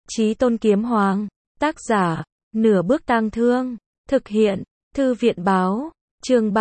Chí Tôn Kiếm Hoàng, tác giả, Nửa Bước Tang Thương, thực hiện, Thư viện báo, chương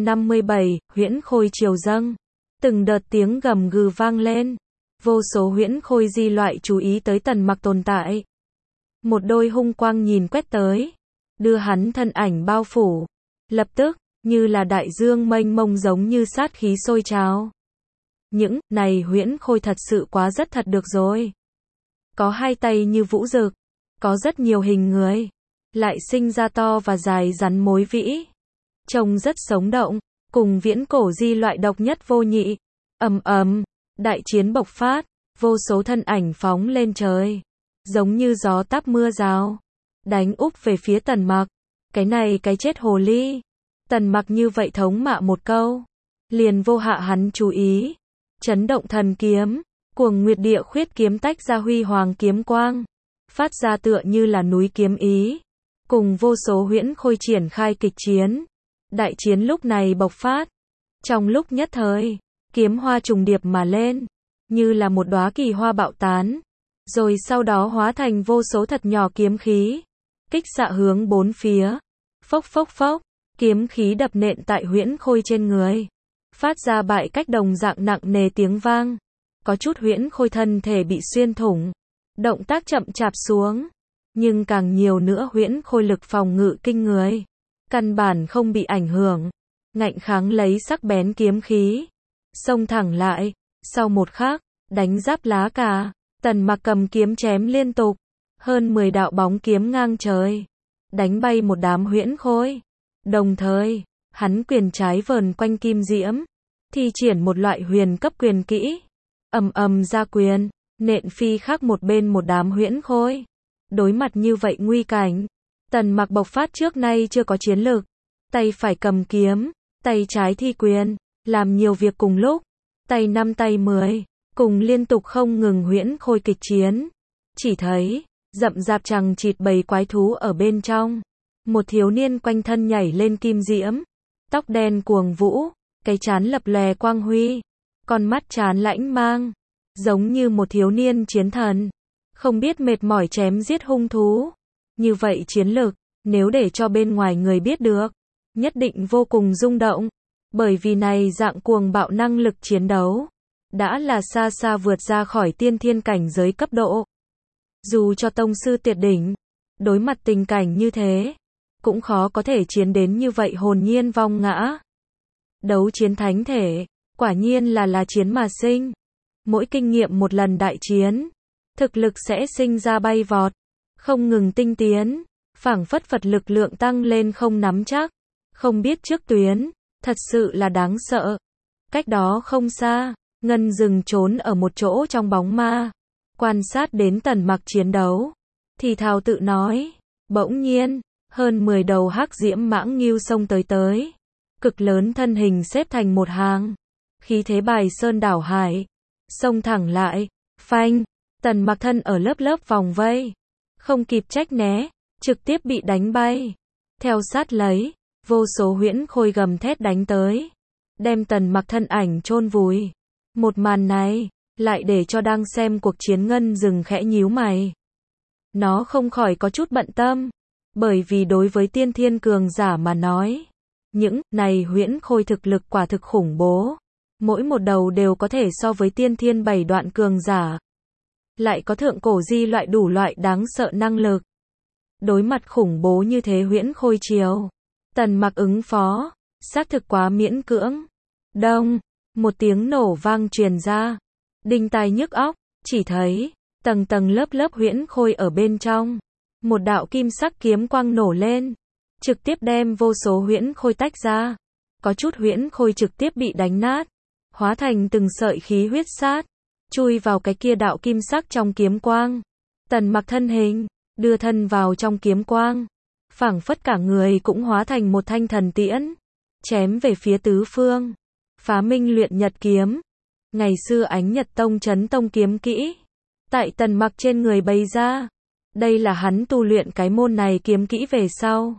357, huyễn khôi triều dâng. Từng đợt tiếng gầm gừ vang lên, vô số huyễn khôi di loại chú ý tới Tần Mặc tồn tại. Một đôi hung quang nhìn quét tới, đưa hắn thân ảnh bao phủ, lập tức, như là đại dương mênh mông giống như sát khí sôi trào. Những này huyễn khôi thật sự quá rất thật được rồi. Có hai tay như vũ dực, có rất nhiều hình người, lại sinh ra to và dài rắn mối vĩ. Trông rất sống động, cùng viễn cổ di loại độc nhất vô nhị. Ầm ầm, đại chiến bộc phát, vô số thân ảnh phóng lên trời, giống như gió táp mưa rào, đánh úp về phía Tần Mặc. Cái này cái chết hồ ly. Tần Mặc như vậy thống mạ một câu, liền vô hạ hắn chú ý. Chấn động thần kiếm, cuồng nguyệt địa khuyết kiếm tách ra huy hoàng kiếm quang, phát ra tựa như là núi kiếm ý, cùng vô số huyễn khôi triển khai kịch chiến. Đại chiến lúc này bộc phát, trong lúc nhất thời, kiếm hoa trùng điệp mà lên, như là một đóa kỳ hoa bạo tán, rồi sau đó hóa thành vô số thật nhỏ kiếm khí, kích xạ hướng bốn phía. Phốc phốc phốc, kiếm khí đập nện tại huyễn khôi trên người, phát ra bại cách đồng dạng nặng nề tiếng vang. Có chút huyễn khôi thân thể bị xuyên thủng, động tác chậm chạp xuống, nhưng càng nhiều nữa huyễn khôi lực phòng ngự kinh người, căn bản không bị ảnh hưởng, ngạnh kháng lấy sắc bén kiếm khí, xông thẳng lại. Sau một khắc, đánh giáp lá cà, Tần Mặc cầm kiếm chém liên tục, hơn 10 đạo bóng kiếm ngang trời, đánh bay một đám huyễn khôi. Đồng thời, hắn quyền trái vờn quanh kim diễm, thi triển một loại huyền cấp quyền kỹ, ầm ầm ra quyền, nện phi khác một bên một đám huyễn khôi. Đối mặt như vậy nguy cảnh, Tần Mặc bộc phát trước nay chưa có chiến lực, tay phải cầm kiếm, tay trái thi quyền, làm nhiều việc cùng lúc, tay 5 tay 10, cùng liên tục không ngừng huyễn khôi kịch chiến. Chỉ thấy, rậm rạp chằng chịt bầy quái thú ở bên trong, một thiếu niên quanh thân nhảy lên kim diễm, tóc đen cuồng vũ, cái trán lập lòe quang huy, con mắt trán lãnh mang, giống như một thiếu niên chiến thần, không biết mệt mỏi chém giết hung thú. Như vậy chiến lực, nếu để cho bên ngoài người biết được, nhất định vô cùng rung động, bởi vì này dạng cuồng bạo năng lực chiến đấu, đã là xa xa vượt ra khỏi tiên thiên cảnh giới cấp độ. Dù cho tông sư tuyệt đỉnh, đối mặt tình cảnh như thế, cũng khó có thể chiến đến như vậy hồn nhiên vong ngã. Đấu chiến thánh thể, quả nhiên là chiến mà sinh. Mỗi kinh nghiệm một lần đại chiến, thực lực sẽ sinh ra bay vọt, không ngừng tinh tiến, phảng phất Phật lực lượng tăng lên không nắm chắc, không biết trước tuyến, thật sự là đáng sợ. Cách đó không xa, Ngân dừng trốn ở một chỗ trong bóng ma, quan sát đến Tần Mặc chiến đấu, thì thào tự nói. Bỗng nhiên, hơn 10 đầu hắc diễm mãng ngưu xông tới, cực lớn thân hình xếp thành một hàng, khí thế bài sơn đảo hải, xông thẳng lại. Phanh, Tần Mặc thân ở lớp lớp vòng vây, không kịp trách né, trực tiếp bị đánh bay. Theo sát lấy, vô số huyễn khôi gầm thét đánh tới, đem Tần Mặc thân ảnh chôn vùi. Một màn này, lại để cho đang xem cuộc chiến Ngân dừng khẽ nhíu mày. Nó không khỏi có chút bận tâm, bởi vì đối với tiên thiên cường giả mà nói, những này huyễn khôi thực lực quả thực khủng bố, mỗi một đầu đều có thể so với tiên thiên 7 đoạn cường giả, lại có thượng cổ di loại đủ loại đáng sợ năng lực. Đối mặt khủng bố như thế huyễn khôi triều, Tần Mặc ứng phó, xác thực quá miễn cưỡng. Đông, một tiếng nổ vang truyền ra, đinh tai nhức óc, chỉ thấy tầng tầng lớp lớp huyễn khôi ở bên trong, một đạo kim sắc kiếm quang nổ lên, trực tiếp đem vô số huyễn khôi tách ra. Có chút huyễn khôi trực tiếp bị đánh nát, hóa thành từng sợi khí huyết sát, chui vào cái kia đạo kim sắc trong kiếm quang. Tần Mặc thân hình, đưa thân vào trong kiếm quang, phảng phất cả người cũng hóa thành một thanh thần tiễn, chém về phía tứ phương. Phá Minh Luyện Nhật kiếm, ngày xưa Ánh Nhật Tông Chấn Tông kiếm kỹ, tại Tần Mặc trên người bày ra. Đây là hắn tu luyện cái môn này kiếm kỹ về sau,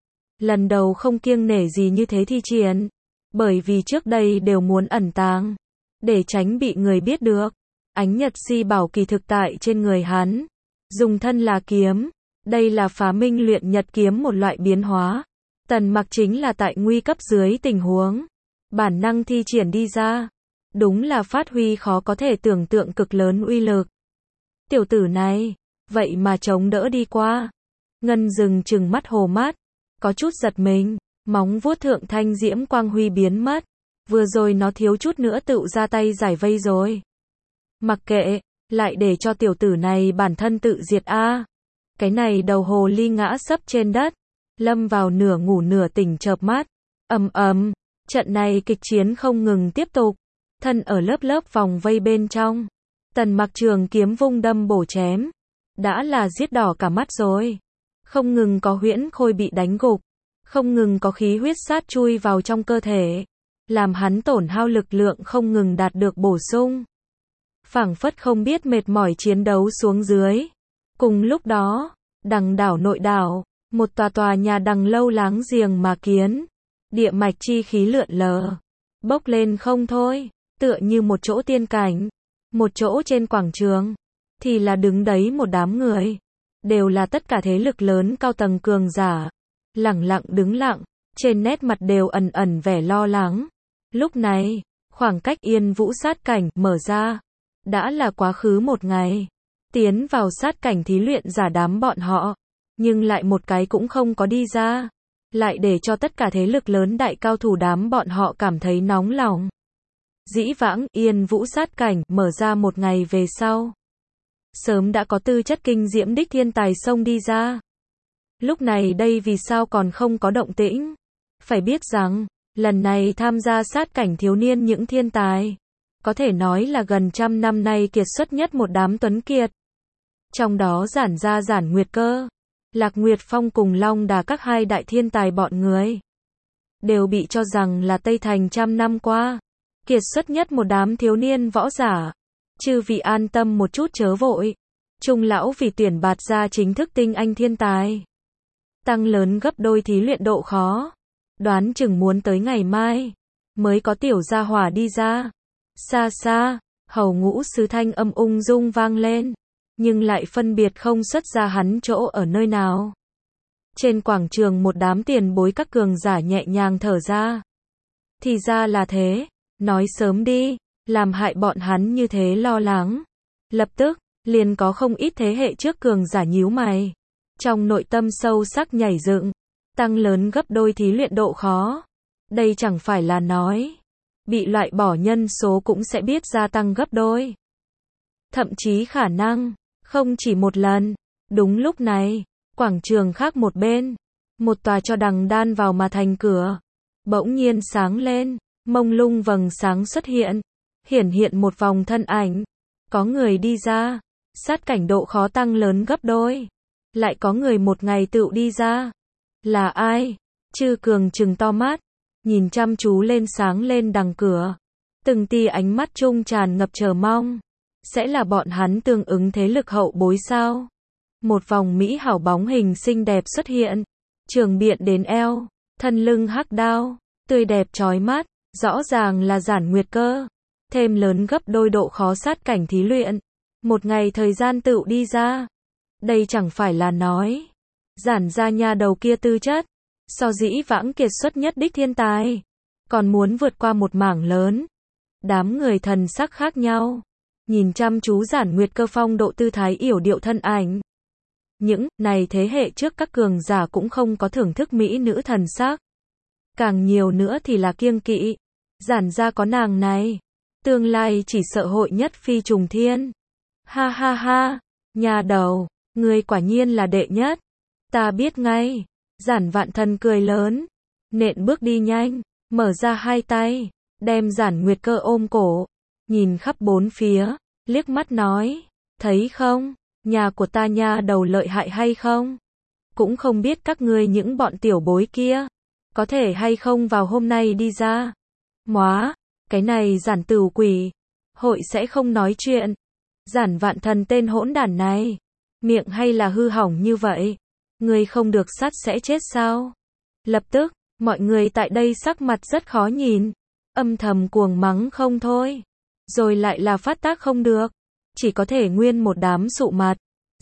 lần đầu không kiêng nể gì như thế thi triển, bởi vì trước đây đều muốn ẩn tàng, để tránh bị người biết được. Ánh Nhật Si bảo kỳ thực tại trên người hắn, dùng thân là kiếm. Đây là phá minh luyện nhật kiếm một loại biến hóa. Tần Mặc chính là tại nguy cấp dưới tình huống, bản năng thi triển đi ra. Đúng là phát huy khó có thể tưởng tượng cực lớn uy lực. Tiểu tử này, vậy mà chống đỡ đi qua. Ngân Dừng trừng mắt hồ mát, có chút giật mình, móng vuốt thượng thanh diễm quang huy biến mất. Vừa rồi nó thiếu chút nữa tự ra tay giải vây rồi. Mặc kệ, lại để cho tiểu tử này bản thân tự diệt a. Cái này đầu hồ ly ngã sấp trên đất, lâm vào nửa ngủ nửa tỉnh chợp mắt. Ầm ầm, trận này kịch chiến không ngừng tiếp tục, thân ở lớp lớp vòng vây bên trong. Tần Mặc trường kiếm vung đâm bổ chém, đã là giết đỏ cả mắt rồi. Không ngừng có huyễn khôi bị đánh gục, không ngừng có khí huyết sát chui vào trong cơ thể, làm hắn tổn hao lực lượng không ngừng đạt được bổ sung. Phảng phất không biết mệt mỏi chiến đấu xuống dưới. Cùng lúc đó, đằng đảo nội đảo, một tòa nhà đằng lâu láng giềng mà kiến, địa mạch chi khí lượn lờ, bốc lên không thôi, tựa như một chỗ tiên cảnh. Một chỗ trên quảng trường, thì là đứng đấy một đám người, đều là tất cả thế lực lớn cao tầng cường giả, lẳng lặng đứng lặng, trên nét mặt đều ẩn ẩn vẻ lo lắng. Lúc này, khoảng cách Yên Vũ sát cảnh mở ra, đã là quá khứ một ngày, tiến vào sát cảnh thí luyện giả đám bọn họ, nhưng lại một cái cũng không có đi ra, lại để cho tất cả thế lực lớn đại cao thủ đám bọn họ cảm thấy nóng lòng. Dĩ vãng, Yên Vũ sát cảnh mở ra một ngày về sau, sớm đã có tư chất kinh diễm đích thiên tài xông đi ra. Lúc này đây vì sao còn không có động tĩnh? Phải biết rằng, lần này tham gia sát cảnh thiếu niên những thiên tài, có thể nói là gần trăm năm nay kiệt xuất nhất một đám tuấn kiệt. Trong đó Giản Gia Giản Nguyệt Cơ, Lạc Nguyệt Phong cùng Long Đà các hai đại thiên tài bọn người, đều bị cho rằng là Tây Thành trăm năm qua kiệt xuất nhất một đám thiếu niên võ giả. Chư vị an tâm một chút chớ vội. Trung lão vì tuyển bạt ra chính thức tinh anh thiên tài, tăng lớn gấp đôi thí luyện độ khó. Đoán chừng muốn tới ngày mai mới có tiểu gia hỏa đi ra. Xa xa, Hầu Ngũ Sứ thanh âm ung dung vang lên, nhưng lại phân biệt không xuất ra hắn chỗ ở nơi nào. Trên quảng trường một đám tiền bối các cường giả nhẹ nhàng thở ra. Thì ra là thế. Nói sớm đi, làm hại bọn hắn như thế lo lắng. Lập tức, liền có không ít thế hệ trước cường giả nhíu mày. Trong nội tâm sâu sắc nhảy dựng, tăng lớn gấp đôi thí luyện độ khó. Đây chẳng phải là nói, bị loại bỏ nhân số cũng sẽ biết gia tăng gấp đôi. Thậm chí khả năng, không chỉ một lần. Đúng lúc này, quảng trường khác một bên, một tòa cho đằng đan vào mà thành cửa, bỗng nhiên sáng lên. Mông lung vầng sáng xuất hiện, hiển hiện một vòng thân ảnh. Có người đi ra, sát cảnh độ khó tăng lớn gấp đôi. Lại có người một ngày tựu đi ra. Là ai? Chư Cường trừng to mắt, nhìn chăm chú lên sáng lên đằng cửa. Từng tia ánh mắt trung tràn ngập chờ mong. Sẽ là bọn hắn tương ứng thế lực hậu bối sao? Một vòng mỹ hảo bóng hình xinh đẹp xuất hiện, trường biện đến eo, thân lưng hắc đao, tươi đẹp chói mắt. Rõ ràng là Giản Nguyệt Cơ, thêm lớn gấp đôi độ khó sát cảnh thí luyện, một ngày thời gian tựu đi ra. Đây chẳng phải là nói, Giản gia nha đầu kia tư chất, so dĩ vãng kiệt xuất nhất đích thiên tài, còn muốn vượt qua một mảng lớn. Đám người thần sắc khác nhau, nhìn chăm chú Giản Nguyệt Cơ phong độ tư thái yểu điệu thân ảnh. Những này thế hệ trước các cường giả cũng không có thưởng thức mỹ nữ thần sắc. Càng nhiều nữa thì là kiêng kỵ. Giản gia có nàng này, tương lai chỉ sợ hội nhất phi trùng thiên. Ha ha ha, nhà đầu, ngươi quả nhiên là đệ nhất. Ta biết ngay. Giản Vạn Thần cười lớn, nện bước đi nhanh, mở ra hai tay, đem Giản Nguyệt Cơ ôm cổ, nhìn khắp bốn phía, liếc mắt nói, thấy không, nhà của ta nha đầu lợi hại hay không? Cũng không biết các ngươi những bọn tiểu bối kia, có thể hay không vào hôm nay đi ra. Móa, cái này Giản Tửu quỷ, hội sẽ không nói chuyện. Giản Vạn Thần tên hỗn đản này, miệng hay là hư hỏng như vậy, người không được sát sẽ chết sao? Lập tức, mọi người tại đây sắc mặt rất khó nhìn, âm thầm cuồng mắng không thôi, rồi lại là phát tác không được, chỉ có thể nguyên một đám sụ mặt.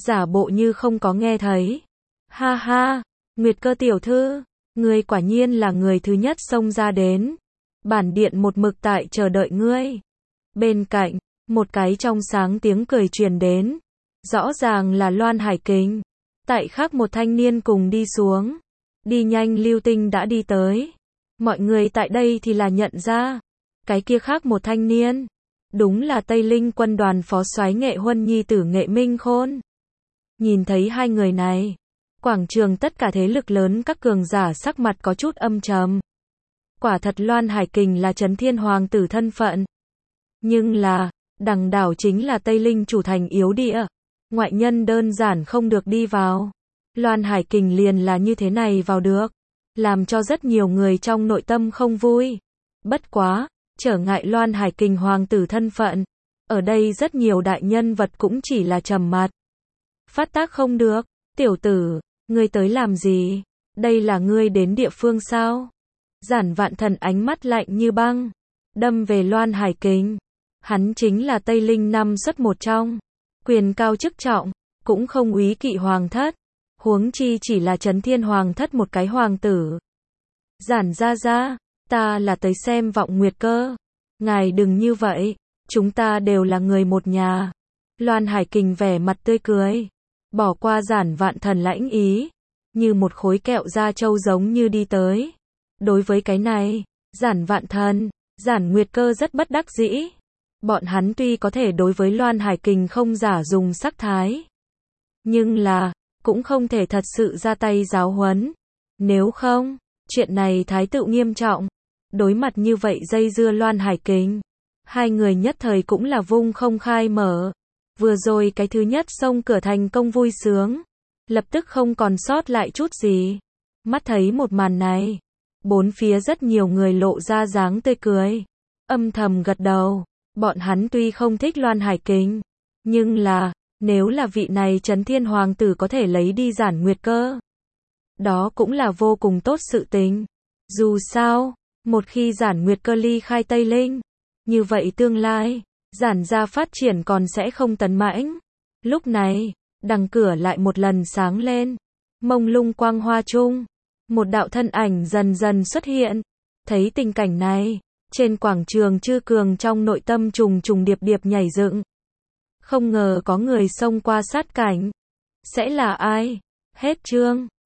giả bộ như không có nghe thấy. Ha ha, Nguyệt Cơ tiểu thư, ngươi quả nhiên là người thứ nhất xông ra đến. Bản điện một mực tại chờ đợi ngươi. Bên cạnh, một cái trong sáng tiếng cười truyền đến. Rõ ràng là Loan Hải Kình. Tại khác một thanh niên cùng đi xuống. Đi nhanh Lưu Tinh đã đi tới. Mọi người tại đây thì là nhận ra. Cái kia khác một thanh niên. Đúng là Tây Linh quân đoàn phó soái Nghệ Huân nhi tử Nghệ Minh Khôn. Nhìn thấy hai người này. Quảng trường tất cả thế lực lớn các cường giả sắc mặt có chút âm trầm. Quả thật Loan Hải Kình là Chấn Thiên Hoàng tử thân phận. Nhưng là, đằng đảo chính là Tây Linh chủ thành yếu địa. Ngoại nhân đơn giản không được đi vào. Loan Hải Kình liền là như thế này vào được. Làm cho rất nhiều người trong nội tâm không vui. Bất quá, trở ngại Loan Hải Kình hoàng tử thân phận. Ở đây rất nhiều đại nhân vật cũng chỉ là trầm mặt. Phát tác không được. Tiểu tử, ngươi tới làm gì? Đây là ngươi đến địa phương sao? Giản Vạn Thần ánh mắt lạnh như băng. Đâm về Loan Hải Kình. Hắn chính là Tây Linh năm xuất một trong. Quyền cao chức trọng. Cũng không úy kỵ hoàng thất. Huống chi chỉ là Chấn Thiên Hoàng thất một cái hoàng tử. Giản gia gia, ta là tới xem vọng Nguyệt Cơ. Ngài đừng như vậy. Chúng ta đều là người một nhà. Loan Hải Kình vẻ mặt tươi cười. Bỏ qua Giản Vạn Thần lãnh ý. Như một khối kẹo da trâu giống như đi tới. Đối với cái này, Giản Vạn Thần, Giản Nguyệt Cơ rất bất đắc dĩ. Bọn hắn tuy có thể đối với Loan Hải Kình không giả dùng sắc thái. Nhưng là, cũng không thể thật sự ra tay giáo huấn. Nếu không, chuyện này thái tự nghiêm trọng. Đối mặt như vậy dây dưa Loan Hải Kình. Hai người nhất thời cũng là vung không khai mở. Vừa rồi cái thứ nhất xông cửa thành công vui sướng. Lập tức không còn sót lại chút gì. Mắt thấy một màn này. Bốn phía rất nhiều người lộ ra dáng tươi cười. Âm thầm gật đầu. Bọn hắn tuy không thích Loan Hải Kình. Nhưng là, nếu là vị này Chấn Thiên Hoàng tử có thể lấy đi Giản Nguyệt Cơ. Đó cũng là vô cùng tốt sự tình. Dù sao, một khi Giản Nguyệt Cơ ly khai Tây Linh. Như vậy tương lai, Giản gia phát triển còn sẽ không tấn mãnh. Lúc này, đằng cửa lại một lần sáng lên. Mông lung quang hoa chung. Một đạo thân ảnh dần dần xuất hiện. Thấy tình cảnh này, trên quảng trường Chư Cường trong nội tâm trùng trùng điệp điệp nhảy dựng. Không ngờ có người xông qua sát cảnh. Sẽ là ai? Hết chương.